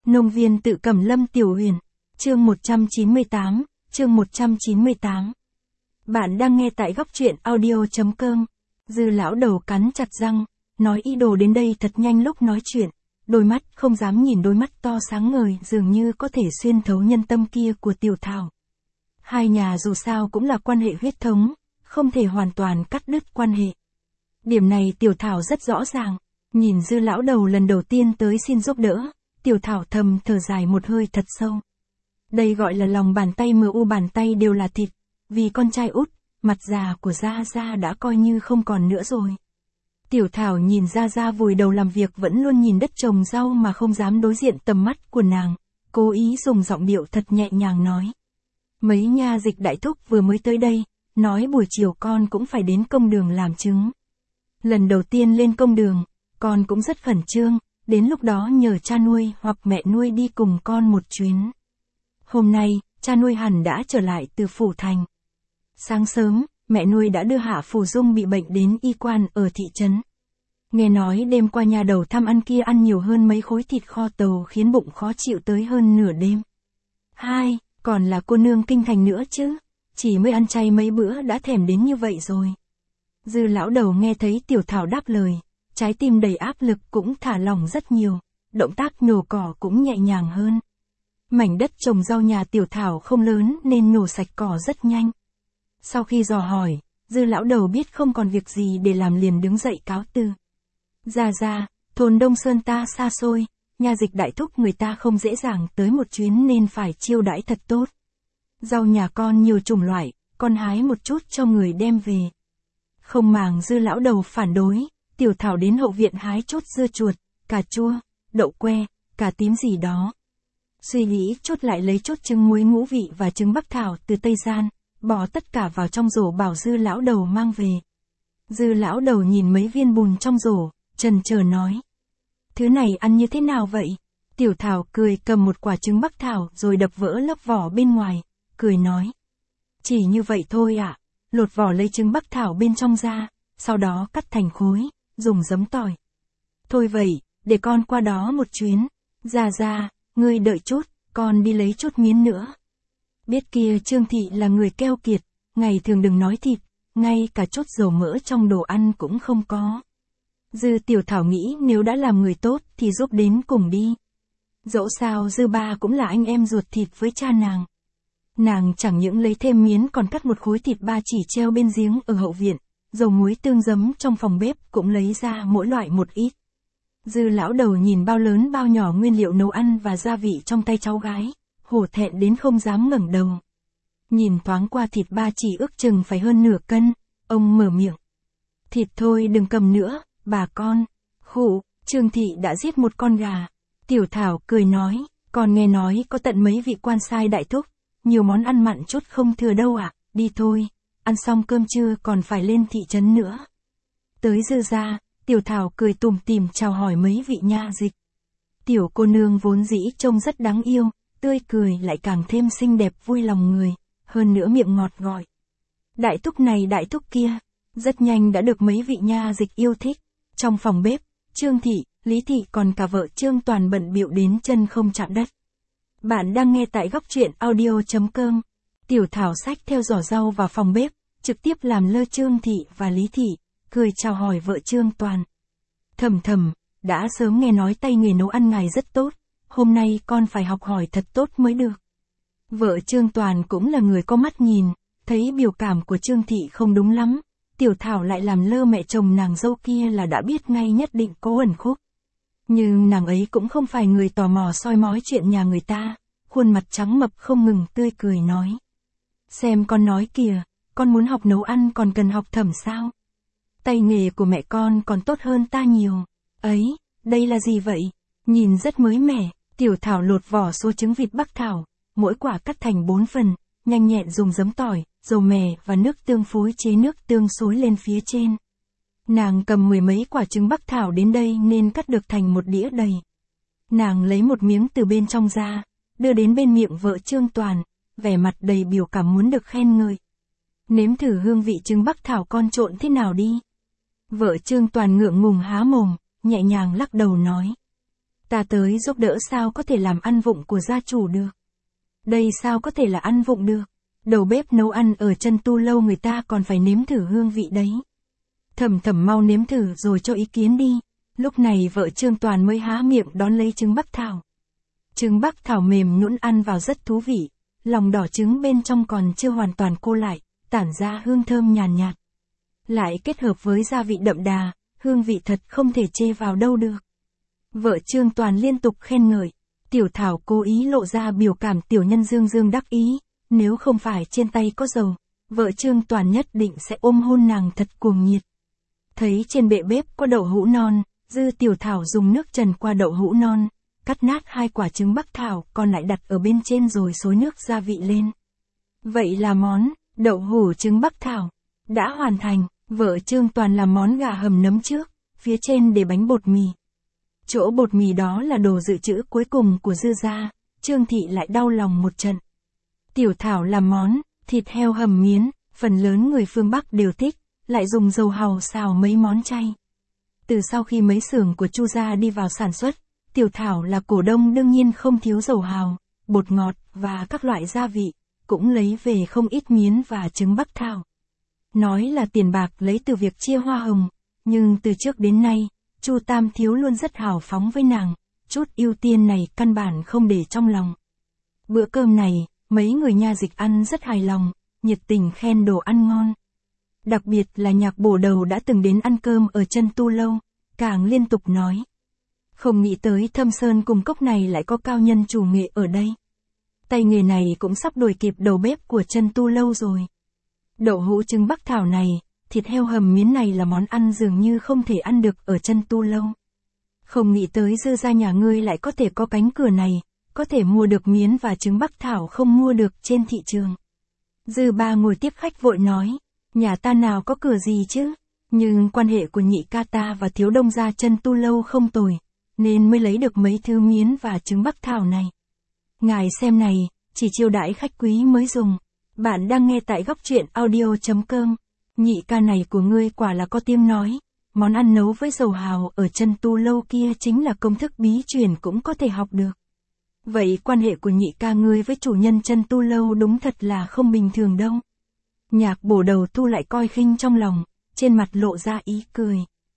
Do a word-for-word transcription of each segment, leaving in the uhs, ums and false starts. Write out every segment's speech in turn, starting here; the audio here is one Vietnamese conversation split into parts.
Nông viên tự Cẩm Lâm Tiểu Huyền, chương một trăm chín mươi tám, chương một trăm chín mươi tám. Bạn đang nghe tại góc truyện audio.com. Dư lão đầu cắn chặt răng, nói ý đồ đến đây thật nhanh lúc nói chuyện, đôi mắt không dám nhìn đôi mắt to sáng ngời dường như có thể xuyên thấu nhân tâm kia của Tiểu Thảo. Hai nhà dù sao cũng là quan hệ huyết thống, không thể hoàn toàn cắt đứt quan hệ. Điểm này Tiểu Thảo rất rõ ràng, nhìn Dư lão đầu lần đầu tiên tới xin giúp đỡ, Tiểu Thảo thầm thở dài một hơi thật sâu. Đây gọi là lòng bàn tay mờ u, bàn tay đều là thịt, vì con trai út, mặt già của Gia Gia đã coi như không còn nữa rồi. Tiểu Thảo nhìn Gia Gia vùi đầu làm việc vẫn luôn nhìn đất trồng rau mà không dám đối diện tầm mắt của nàng, cố ý dùng giọng điệu thật nhẹ nhàng nói. Mấy nha dịch đại thúc vừa mới tới đây, nói buổi chiều con cũng phải đến công đường làm chứng. Lần đầu tiên lên công đường, con cũng rất khẩn trương, đến lúc đó nhờ cha nuôi hoặc mẹ nuôi đi cùng con một chuyến. Hôm nay, cha nuôi hẳn đã trở lại từ phủ thành. Sáng sớm, mẹ nuôi đã đưa Hạ Phù Dung bị bệnh đến y quan ở thị trấn. Nghe nói đêm qua nhà đầu thăm ăn kia ăn nhiều hơn mấy khối thịt kho tàu khiến bụng khó chịu tới hơn nửa đêm. Hai, còn là cô nương kinh thành nữa chứ, chỉ mới ăn chay mấy bữa đã thèm đến như vậy rồi. Dư lão đầu nghe thấy Tiểu Thảo đáp lời, trái tim đầy áp lực cũng thả lỏng rất nhiều, động tác nhổ cỏ cũng nhẹ nhàng hơn. Mảnh đất trồng rau nhà Tiểu Thảo không lớn nên nhổ sạch cỏ rất nhanh. Sau khi dò hỏi, Dư lão đầu biết không còn việc gì để làm liền đứng dậy cáo từ. Ra ra, thôn Đông Sơn ta xa xôi, nhà dịch đại thúc người ta không dễ dàng tới một chuyến nên phải chiêu đãi thật tốt. Rau nhà con nhiều chủng loại, con hái một chút cho người đem về. Không màng Dư lão đầu phản đối, Tiểu Thảo đến hậu viện hái chốt dưa chuột, cà chua, đậu que, cà tím gì đó. Suy nghĩ chốt lại lấy chốt trứng muối ngũ vị và trứng bắc thảo từ Tây Gian, bỏ tất cả vào trong rổ bảo Dư lão đầu mang về. Dư lão đầu nhìn mấy viên bùn trong rổ, chần chờ nói. Thứ này ăn như thế nào vậy? Tiểu Thảo cười cầm một quả trứng bắc thảo rồi đập vỡ lớp vỏ bên ngoài, cười nói. Chỉ như vậy thôi ạ, à? Lột vỏ lấy trứng bắc thảo bên trong ra, sau đó cắt thành khối, dùng giấm tỏi. Thôi vậy, để con qua đó một chuyến. Ra ra, ngươi đợi chút, con đi lấy chút miến nữa. Biết kia Trương Thị là người keo kiệt, ngày thường đừng nói thịt, ngay cả chút dầu mỡ trong đồ ăn cũng không có. Dư Tiểu Thảo nghĩ nếu đã làm người tốt thì giúp đến cùng đi. Dẫu sao Dư ba cũng là anh em ruột thịt với cha nàng. Nàng chẳng những lấy thêm miến còn cắt một khối thịt ba chỉ treo bên giếng ở hậu viện, dầu muối tương giấm trong phòng bếp cũng lấy ra mỗi loại một ít. Dư lão đầu nhìn bao lớn bao nhỏ nguyên liệu nấu ăn và gia vị trong tay cháu gái, hổ thẹn đến không dám ngẩng đầu. Nhìn thoáng qua thịt ba chỉ ước chừng phải hơn nửa cân, ông mở miệng. Thịt thôi đừng cầm nữa, bà con. Khụ, Trương Thị đã giết một con gà. Tiểu Thảo cười nói, còn nghe nói có tận mấy vị quan sai đại thúc, nhiều món ăn mặn chút không thừa đâu ạ, à, đi thôi, ăn xong cơm trưa còn phải lên thị trấn nữa. Tới Dư gia, Tiểu Thảo cười tủm tỉm chào hỏi mấy vị nha dịch. Tiểu cô nương vốn dĩ trông rất đáng yêu, tươi cười lại càng thêm xinh đẹp vui lòng người, hơn nữa miệng ngọt gọi. Đại thúc này đại thúc kia, rất nhanh đã được mấy vị nha dịch yêu thích. Trong phòng bếp, Trương Thị, Lý Thị còn cả vợ Trương Toàn bận bịu đến chân không chạm đất. Bạn đang nghe tại góc truyện audio.com. Tiểu Thảo xách theo giỏ rau vào phòng bếp, trực tiếp làm lơ Trương Thị và Lý Thị, cười chào hỏi vợ Trương Toàn. Thầm thầm, đã sớm nghe nói tay nghề nấu ăn ngài rất tốt, hôm nay con phải học hỏi thật tốt mới được. Vợ Trương Toàn cũng là người có mắt nhìn, thấy biểu cảm của Trương Thị không đúng lắm, Tiểu Thảo lại làm lơ mẹ chồng nàng dâu kia là đã biết ngay nhất định có ẩn khúc. Nhưng nàng ấy cũng không phải người tò mò soi mói chuyện nhà người ta, khuôn mặt trắng mập không ngừng tươi cười nói. Xem con nói kìa, con muốn học nấu ăn còn cần học thẩm sao? Tay nghề của mẹ con còn tốt hơn ta nhiều. Ấy, đây là gì vậy? Nhìn rất mới mẻ. Tiểu Thảo lột vỏ số trứng vịt bắc thảo, mỗi quả cắt thành bốn phần, nhanh nhẹn dùng giấm tỏi, dầu mè và nước tương phối chế nước tương xối lên phía trên. Nàng cầm mười mấy quả trứng bắc thảo đến đây nên cắt được thành một đĩa đầy. Nàng lấy một miếng từ bên trong ra, đưa đến bên miệng vợ Trương Toàn, vẻ mặt đầy biểu cảm muốn được khen ngợi. Nếm thử hương vị trứng bắc thảo con trộn thế nào đi. Vợ Trương Toàn ngượng ngùng há mồm, nhẹ nhàng lắc đầu nói. Ta tới giúp đỡ sao có thể làm ăn vụng của gia chủ được. Đây sao có thể là ăn vụng được. Đầu bếp nấu ăn ở chân tu lâu người ta còn phải nếm thử hương vị đấy. Thẩm Thẩm mau nếm thử rồi cho ý kiến đi. Lúc này vợ Trương Toàn mới há miệng đón lấy trứng bắc thảo. Trứng bắc thảo mềm nhũn ăn vào rất thú vị. Lòng đỏ trứng bên trong còn chưa hoàn toàn cô lại, tản ra hương thơm nhàn nhạt, nhạt. Lại kết hợp với gia vị đậm đà, hương vị thật không thể chê vào đâu được. Vợ Trương Toàn liên tục khen ngợi. Tiểu Thảo cố ý lộ ra biểu cảm tiểu nhân dương dương đắc ý. Nếu không phải trên tay có dầu, vợ Trương Toàn nhất định sẽ ôm hôn nàng thật cuồng nhiệt. Thấy trên bệ bếp có đậu hũ non, Dư Tiểu Thảo dùng nước trần qua đậu hũ non, cắt nát hai quả trứng bắc thảo còn lại đặt ở bên trên rồi xối nước gia vị lên. Vậy là món đậu hũ trứng bắc thảo đã hoàn thành. Vợ Trương Toàn làm món gà hầm nấm trước, phía trên để bánh bột mì. Chỗ bột mì đó là đồ dự trữ cuối cùng của Dư gia, Trương Thị lại đau lòng một trận. Tiểu Thảo làm món thịt heo hầm miến, phần lớn người phương Bắc đều thích, lại dùng dầu hàu xào mấy món chay. Từ sau khi mấy xưởng của Chu gia đi vào sản xuất, Tiểu Thảo là cổ đông đương nhiên không thiếu dầu hào, bột ngọt và các loại gia vị, cũng lấy về không ít miến và trứng bắc thảo. Nói là tiền bạc lấy từ việc chia hoa hồng, nhưng từ trước đến nay, Chu Tam Thiếu luôn rất hào phóng với nàng, chút ưu tiên này căn bản không để trong lòng. Bữa cơm này, mấy người nha dịch ăn rất hài lòng, nhiệt tình khen đồ ăn ngon. Đặc biệt là Nhạc Bổ Đầu đã từng đến ăn cơm ở chân tu lâu, càng liên tục nói. Không nghĩ tới Thâm Sơn cùng cốc này lại có cao nhân chủ nghệ ở đây. Tay nghề này cũng sắp đuổi kịp đầu bếp của chân tu lâu rồi. Đậu hũ trứng bắc thảo này, thịt heo hầm miến này là món ăn dường như không thể ăn được ở chân tu lâu. Không nghĩ tới Dư gia nhà ngươi lại có thể có cánh cửa này, có thể mua được miến và trứng bắc thảo không mua được trên thị trường. Dư ba ngồi tiếp khách vội nói, nhà ta nào có cửa gì chứ, nhưng quan hệ của nhị ca ta và thiếu đông gia chân tu lâu không tồi, nên mới lấy được mấy thứ miến và trứng bắc thảo này. Ngài xem này, chỉ chiêu đãi khách quý mới dùng. Bạn đang nghe tại góc truyện audio chấm com. Nhị ca này của ngươi quả là có tiếng nói. Món ăn nấu với dầu hào ở chân tu lâu kia chính là công thức bí truyền cũng có thể học được. Vậy quan hệ của nhị ca ngươi với chủ nhân chân tu lâu đúng thật là không bình thường đâu. Nhạc Bổ Đầu thu lại coi khinh trong lòng, trên mặt lộ ra ý cười.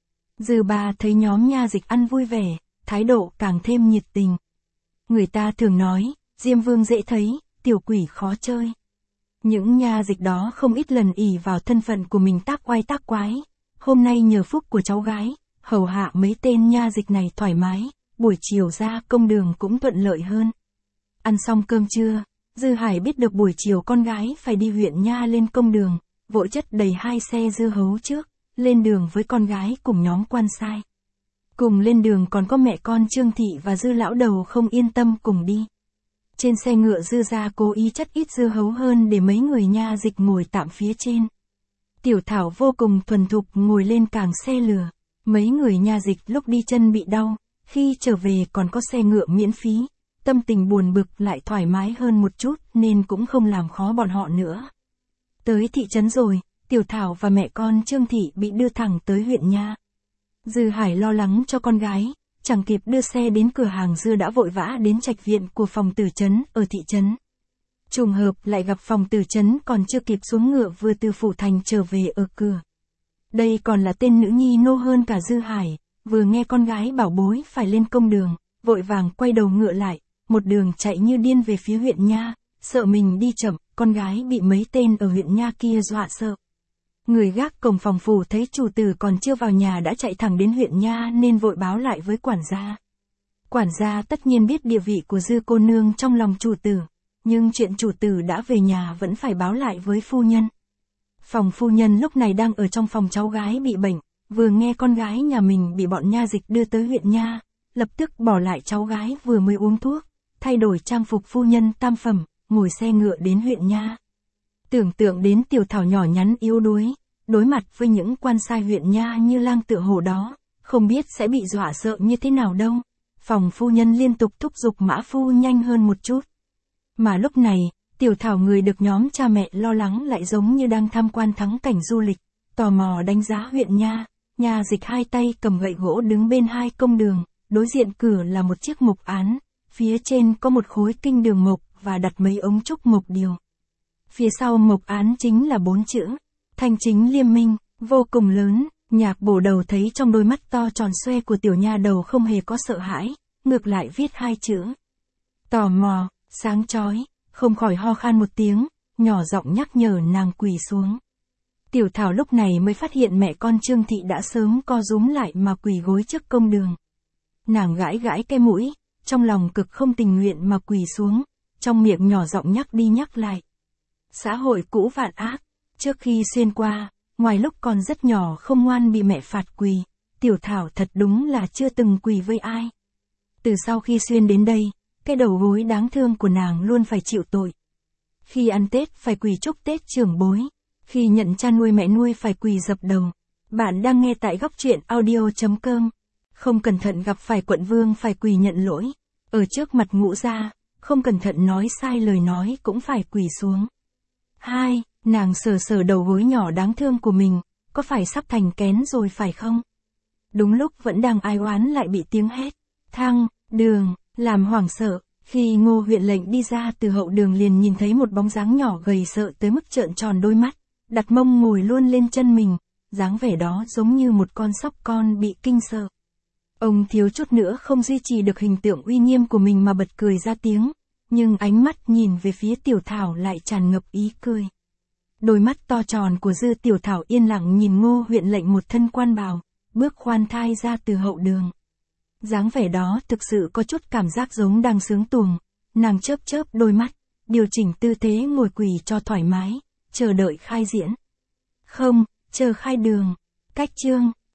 Dư ba thấy nhóm nha dịch ăn vui vẻ, thái độ càng thêm nhiệt tình. Người ta thường nói, Diêm Vương dễ thấy, tiểu quỷ khó chơi. Những nha dịch đó không ít lần ỷ vào thân phận của mình tác oai tác quái. Hôm nay nhờ phúc của cháu gái, hầu hạ mấy tên nha dịch này thoải mái, buổi chiều ra công đường cũng thuận lợi hơn. Ăn xong cơm trưa, Dư Hải biết được buổi chiều con gái phải đi huyện nha lên công đường, vội chất đầy hai xe dưa hấu trước, lên đường với con gái cùng nhóm quan sai. Cùng lên đường còn có mẹ con Trương Thị và Dư lão đầu không yên tâm cùng đi. Trên xe ngựa Dư gia cố ý chất ít dưa hấu hơn để mấy người nha dịch ngồi tạm phía trên. Tiểu Thảo vô cùng thuần thục ngồi lên càng xe lừa. Mấy người nha dịch lúc đi chân bị đau, khi trở về còn có xe ngựa miễn phí. Tâm tình buồn bực lại thoải mái hơn một chút nên cũng không làm khó bọn họ nữa. Tới thị trấn rồi, Tiểu Thảo và mẹ con Trương Thị bị đưa thẳng tới huyện nha. Dư Hải lo lắng cho con gái, chẳng kịp đưa xe đến cửa hàng dưa đã vội vã đến trạch viện của phòng tử trấn ở thị trấn. Trùng hợp lại gặp phòng tử trấn còn chưa kịp xuống ngựa vừa từ phủ thành trở về ở cửa. Đây còn là tên nữ nhi nô hơn cả Dư Hải, vừa nghe con gái bảo bối phải lên công đường, vội vàng quay đầu ngựa lại, một đường chạy như điên về phía huyện nha, sợ mình đi chậm, con gái bị mấy tên ở huyện nha kia dọa sợ. Người gác cổng phòng phủ thấy chủ tử còn chưa vào nhà đã chạy thẳng đến huyện nha nên vội báo lại với quản gia. Quản gia tất nhiên biết địa vị của Dư cô nương trong lòng chủ tử, nhưng chuyện chủ tử đã về nhà vẫn phải báo lại với phu nhân. Phòng phu nhân lúc này đang ở trong phòng cháu gái bị bệnh, vừa nghe con gái nhà mình bị bọn nha dịch đưa tới huyện nha, lập tức bỏ lại cháu gái vừa mới uống thuốc, thay đổi trang phục phu nhân tam phẩm, ngồi xe ngựa đến huyện nha. Tưởng tượng đến Tiểu Thảo nhỏ nhắn yếu đuối, đối mặt với những quan sai huyện nha như lang tựa hổ đó, không biết sẽ bị dọa sợ như thế nào đâu. Phòng phu nhân liên tục thúc giục mã phu nhanh hơn một chút. Mà lúc này, Tiểu Thảo người được nhóm cha mẹ lo lắng lại giống như đang tham quan thắng cảnh du lịch, tò mò đánh giá huyện nha, nha dịch hai tay cầm gậy gỗ đứng bên hai công đường, đối diện cửa là một chiếc mộc án, phía trên có một khối kinh đường mộc và đặt mấy ống trúc mộc điều. Phía sau mộc án chính là bốn chữ, thanh chính liêm minh, vô cùng lớn. Nhạc bổ đầu thấy trong đôi mắt to tròn xoe của tiểu nha đầu không hề có sợ hãi, ngược lại viết hai chữ. Tò mò, sáng chói, không khỏi ho khan một tiếng, nhỏ giọng nhắc nhở nàng quỳ xuống. Tiểu Thảo lúc này mới phát hiện mẹ con Trương Thị đã sớm co rúm lại mà quỳ gối trước công đường. Nàng gãi gãi cái mũi, trong lòng cực không tình nguyện mà quỳ xuống, trong miệng nhỏ giọng nhắc đi nhắc lại. Xã hội cũ vạn ác, trước khi xuyên qua, ngoài lúc còn rất nhỏ không ngoan bị mẹ phạt quỳ, Tiểu Thảo thật đúng là chưa từng quỳ với ai. Từ sau khi xuyên đến đây, cái đầu gối đáng thương của nàng luôn phải chịu tội. Khi ăn Tết phải quỳ chúc Tết trưởng bối, khi nhận cha nuôi mẹ nuôi phải quỳ dập đầu. Bạn đang nghe tại góc truyện audio chấm com. Không cẩn thận gặp phải quận vương phải quỳ nhận lỗi. Ở trước mặt ngũ gia, không cẩn thận nói sai lời nói cũng phải quỳ xuống. Hai, nàng sờ sờ đầu gối nhỏ đáng thương của mình, có phải sắp thành kén rồi phải không? Đúng lúc vẫn đang ai oán lại bị tiếng hét, thăng, đường, làm hoảng sợ. Khi Ngô huyện lệnh đi ra từ hậu đường liền nhìn thấy một bóng dáng nhỏ gầy sợ tới mức trợn tròn đôi mắt, đặt mông ngồi luôn lên chân mình, dáng vẻ đó giống như một con sóc con bị kinh sợ. Ông thiếu chút nữa không duy trì được hình tượng uy nghiêm của mình mà bật cười ra tiếng, nhưng ánh mắt nhìn về phía Tiểu Thảo lại tràn ngập ý cười. Đôi mắt to tròn của Dư Tiểu Thảo yên lặng nhìn Ngô huyện lệnh một thân quan bào, bước khoan thai ra từ hậu đường. Dáng vẻ đó thực sự có chút cảm giác giống đang sướng tuồng, nàng chớp chớp đôi mắt, điều chỉnh tư thế ngồi quỳ cho thoải mái, chờ đợi khai diễn. Không, chờ khai đường. Cách chương